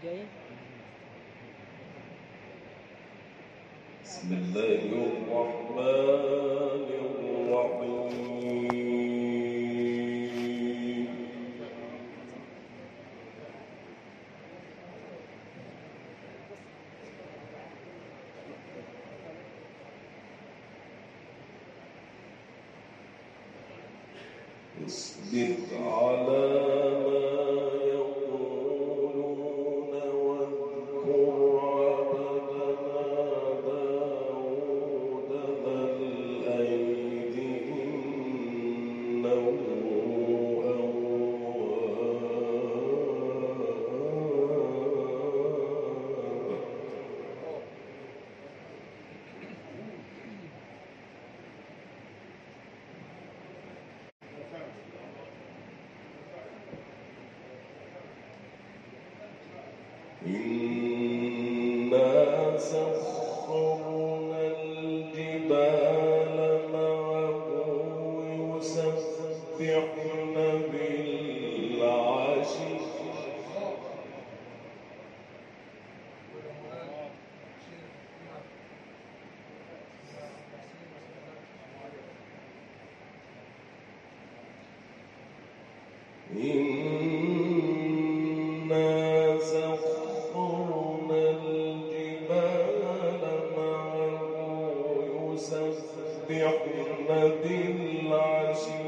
بسم الله الرحمن الرحيم. اصبر على ما يقولون واذكر عبدنا داود ذا الأيد إنه إنا سخرنا الجبال معه يسبحن بالعشي إنا سخرنا الجبال معه يسبحن بالعشي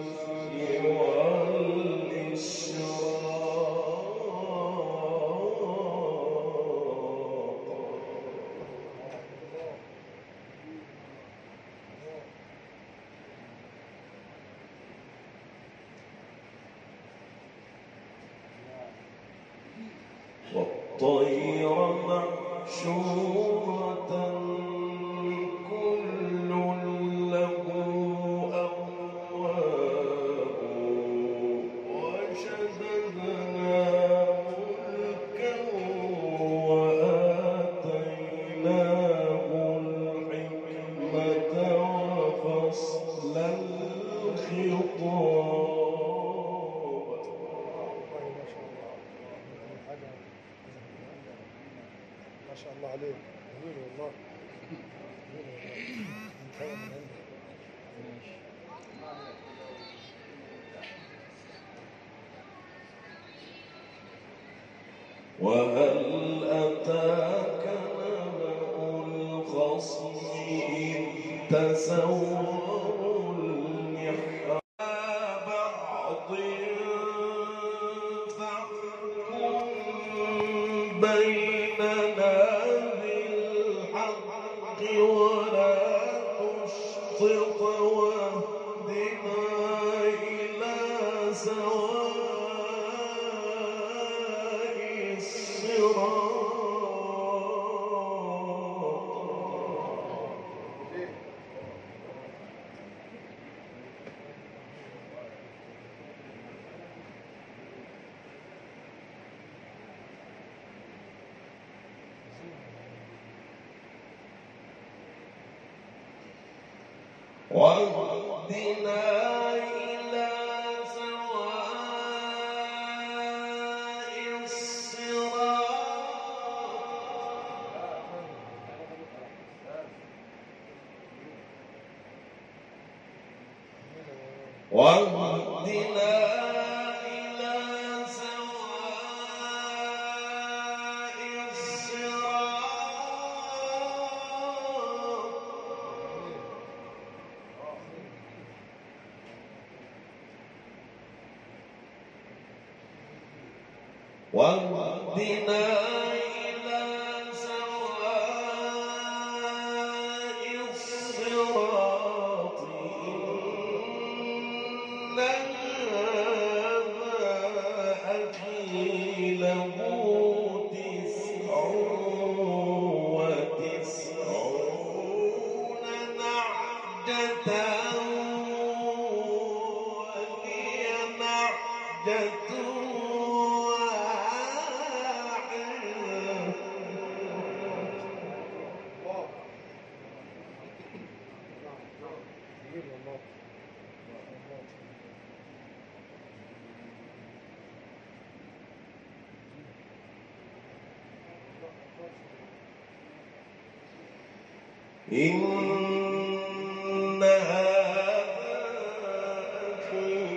والطير محشورة كل له أواب وشددنا ملكا وآتيناه الحكمة وفصل الخطاب. ما شاء الله عليك، جميل والله، جميل والله. وهل أتاك نبأ الخصم إذ تسوروا المحراب بعض فاحكم بيننا بالحق ولا تشطط واهدنا إلى سواء الصراط. واهدنا إلى سواء الصراط. واهدنا إلى سواء الصراط. واهدنا إلى سواء الصراط. إن هذا أخي له 99 نعجة ولي نعجة إن هذا أخي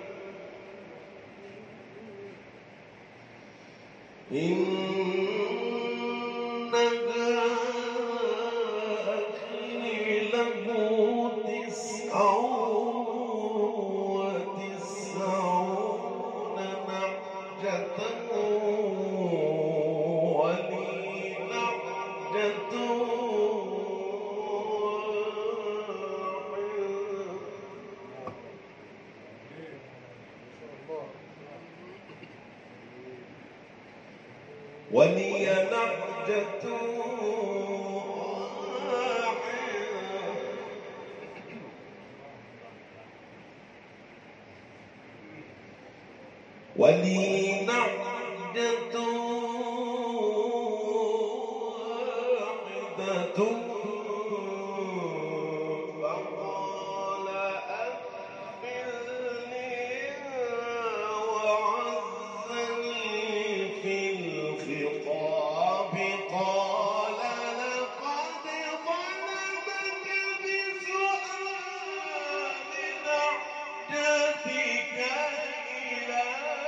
إن هذا أخي له 99 نعجة ولي نعجة ولي نعجة ولي نعجة واحدة فقال أكفلني وعزني في الخطاب قال لقد ظلمك بسؤال نعجتك إلى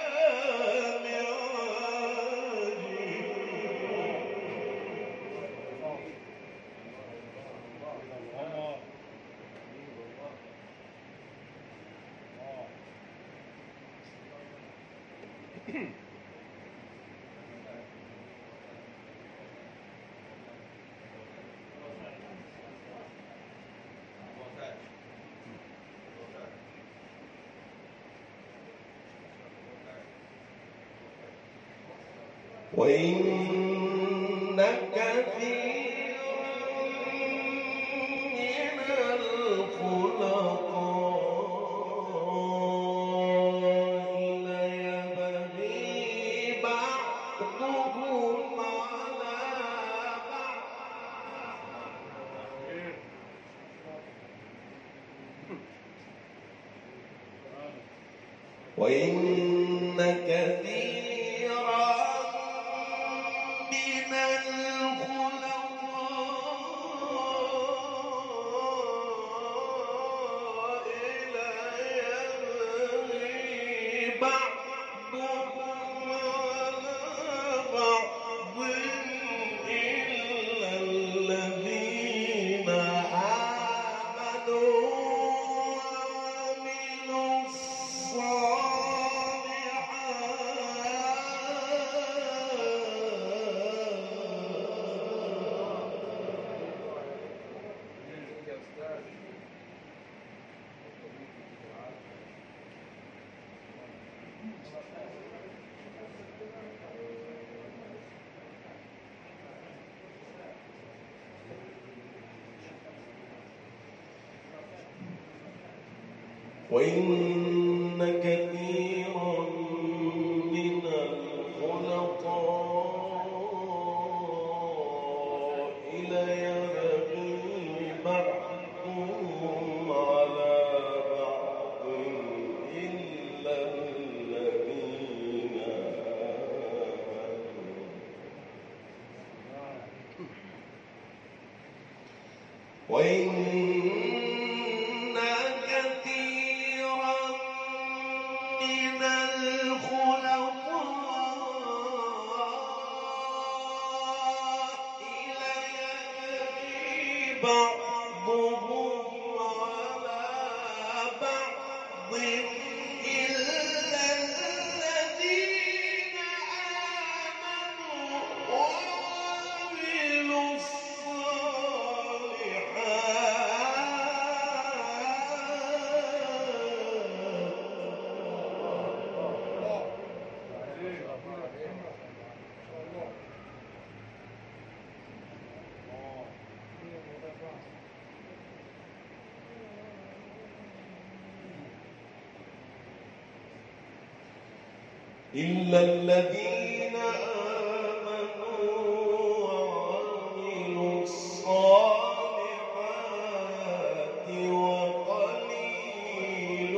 وإن كثيرا من الخلطاء ليبغي بعضهم على بعض وإن كثيرا من الخلطاء ليبغي بعضهم على بعض إلا الذين آمنوا وعملوا وإن كثيرا من الخلطاء ليبغي بعضهم على بعض إلا الذين آمنوا وإن كثيرا من الخلطاء ليبغي بعضهم على بعض إلا الذين آمنوا وعملوا إلا الذين آمنوا وعملوا الصالحات وقليل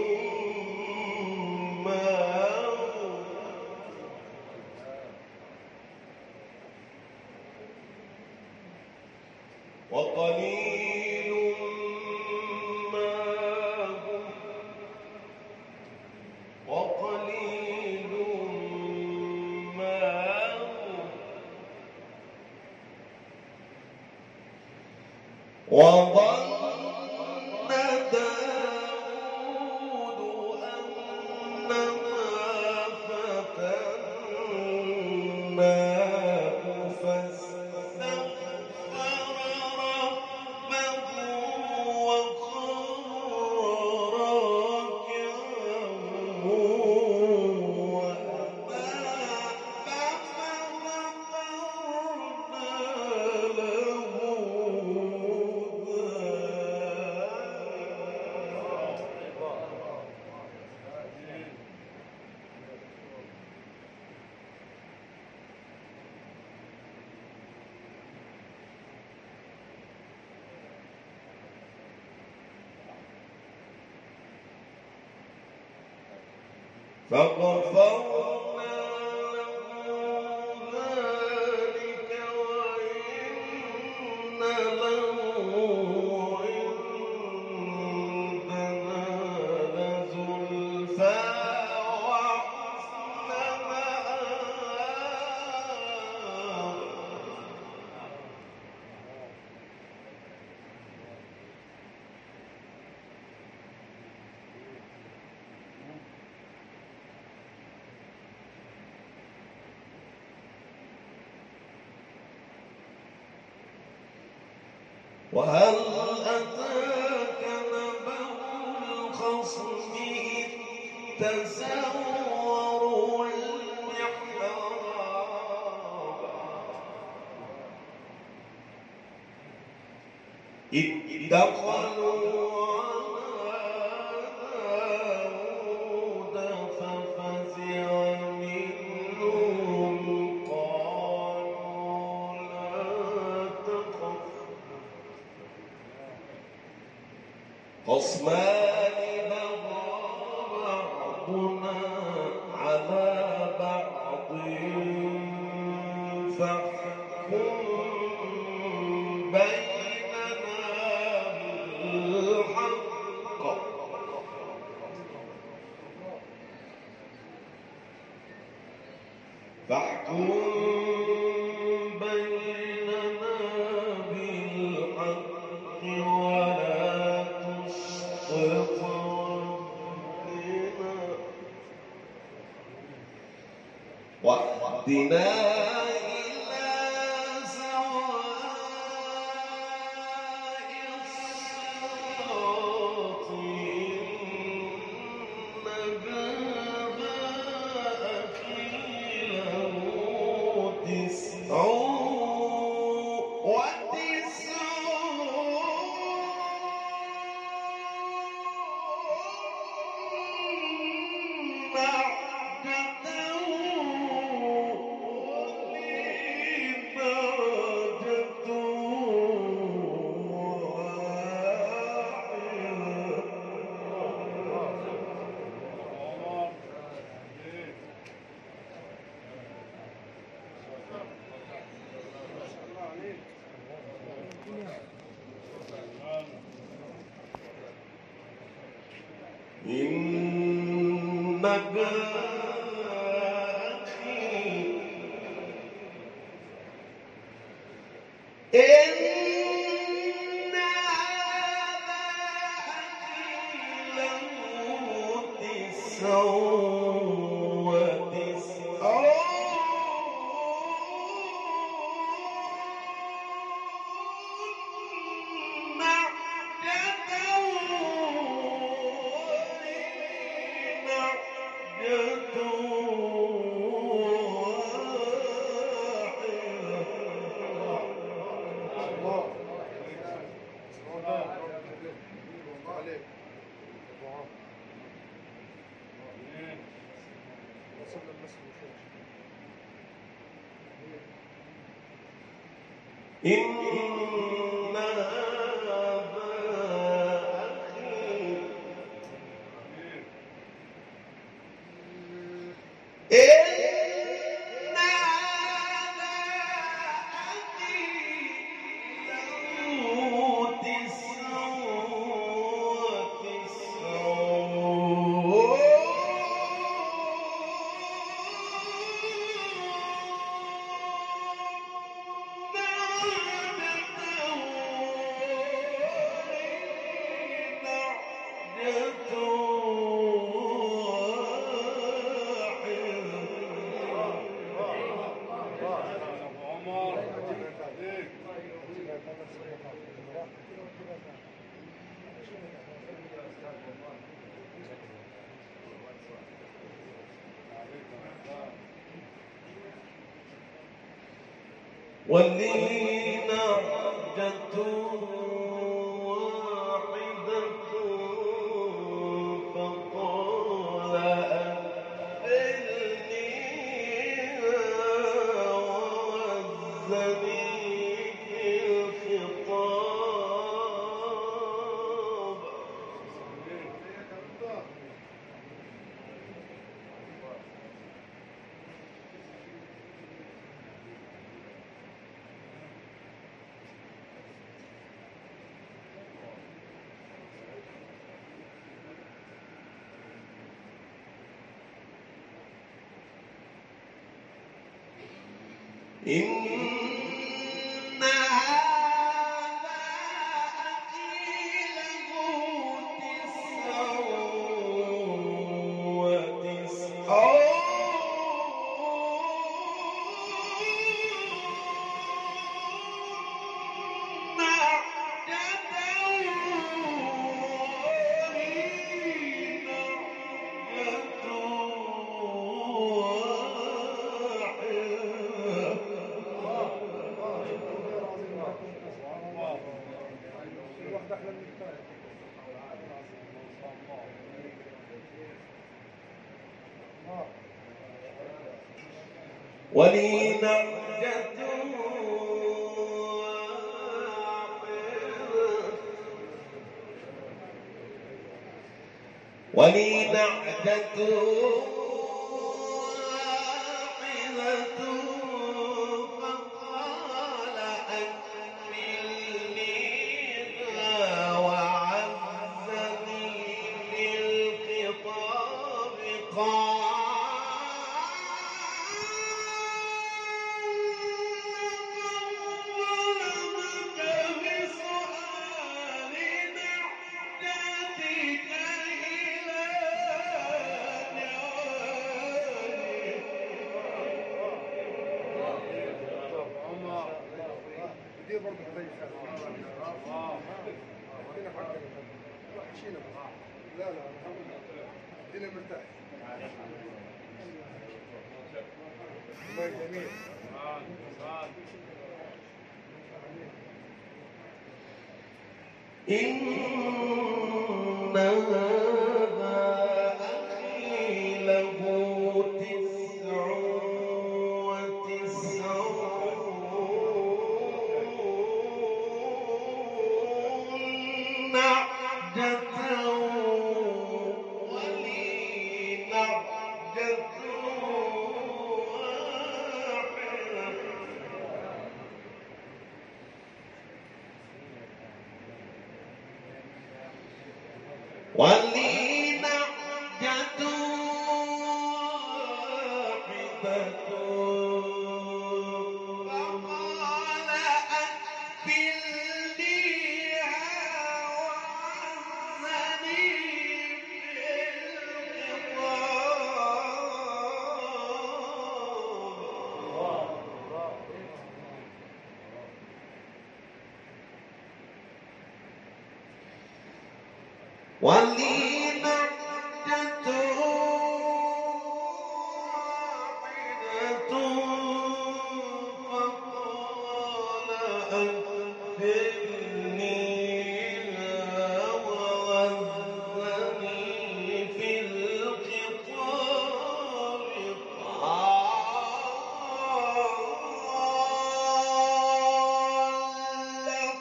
ما هم وقليل فغفرنا له ذلك وإن له عندنا لزلفى وحسن مآب. وهل أتاك نبأ الخصم إذ تسوروا المحراب إذ دخلوا على داود ففزع منهم قالوا لا تخف خصمان بغى بعضنا على بعض فاحكم بيننا بالحق فاحكم بيننا بالحق ولا تشطط واهدنا إلى سواء الصراط إنك له تسع وتسعون نعجة إنك إن هذا له تسع وتسعون نعجة إن هذا أخي إن هذا أخي له تسع وتسعون ولي نعجة واحدة فقال أكفلنيها ووزني في الخطاب إن هذا أخي له 99 واحد أحلى من الثاني. ولي نعجة ولي نعجة واحدة فقال أكملنيها وعزني بالخطاب قال ظلمك بسؤال نعجتك إلى دي برضه زي ادينا حقنا شيله لا لا الحمد لله ادينا مرتاح والله جميل إن هذا أخي له 99 نعجة ولي نعجة واحدة ولي نعجة واحدة فقال أكفلنيها وعزني بالخطاب ولي نعجة واحدة فقال أكفلنيها ووزني في الخطاب قال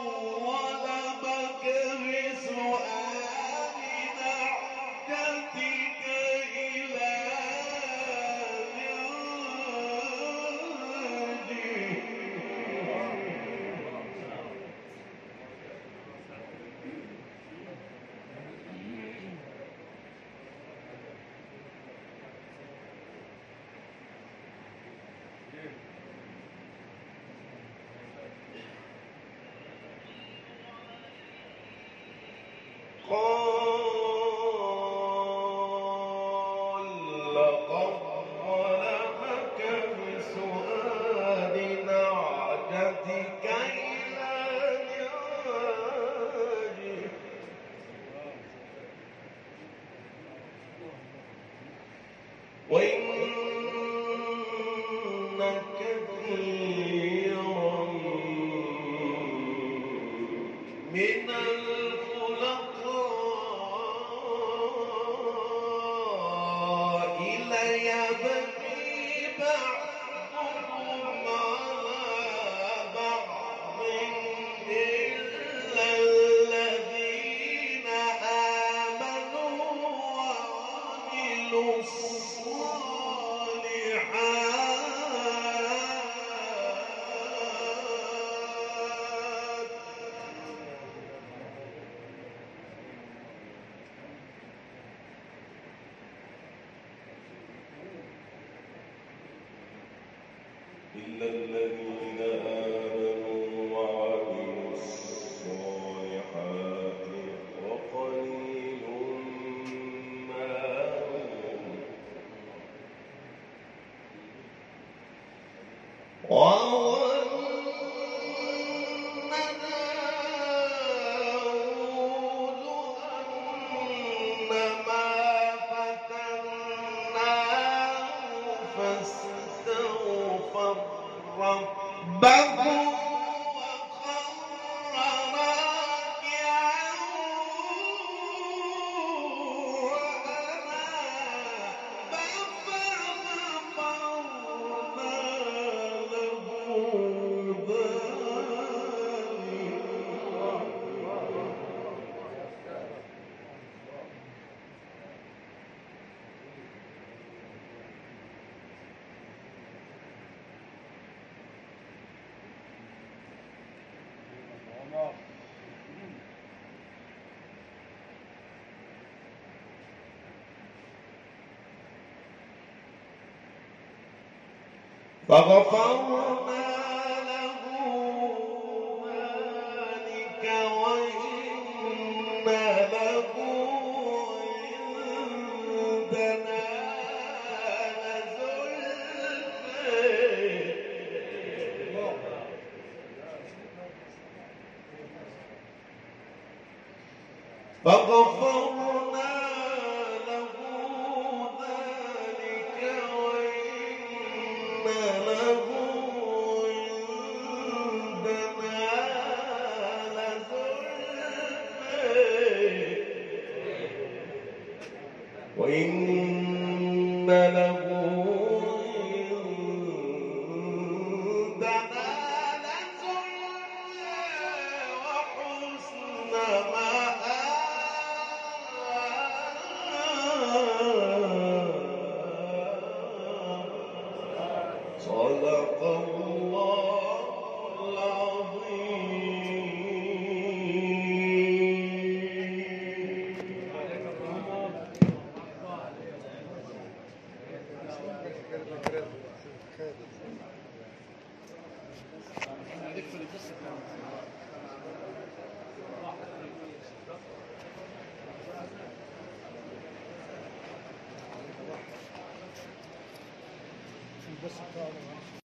فظلمك بسؤال نعجتك إلى قال لقد ظلمك بسؤال نعجتك إلى نعاجه وإن كثيرا من الخلطاء ليبغي بعضهم على بعض إلا الذين آمنوا وعملوا الصالحات إلا الذين آمنوا وعملوا الصالحات وقليل ما هم وظن داود أنما فتناه فاستغفر ربه وخر راكعا وأناب فغفرنا له فغفرنا له ذلك وإن له عندنا لزلفى فغفرنا له ذلك وإن له عندنا لزلفى وإن له عندنا لزلفى وحسن مآب صدق الله بس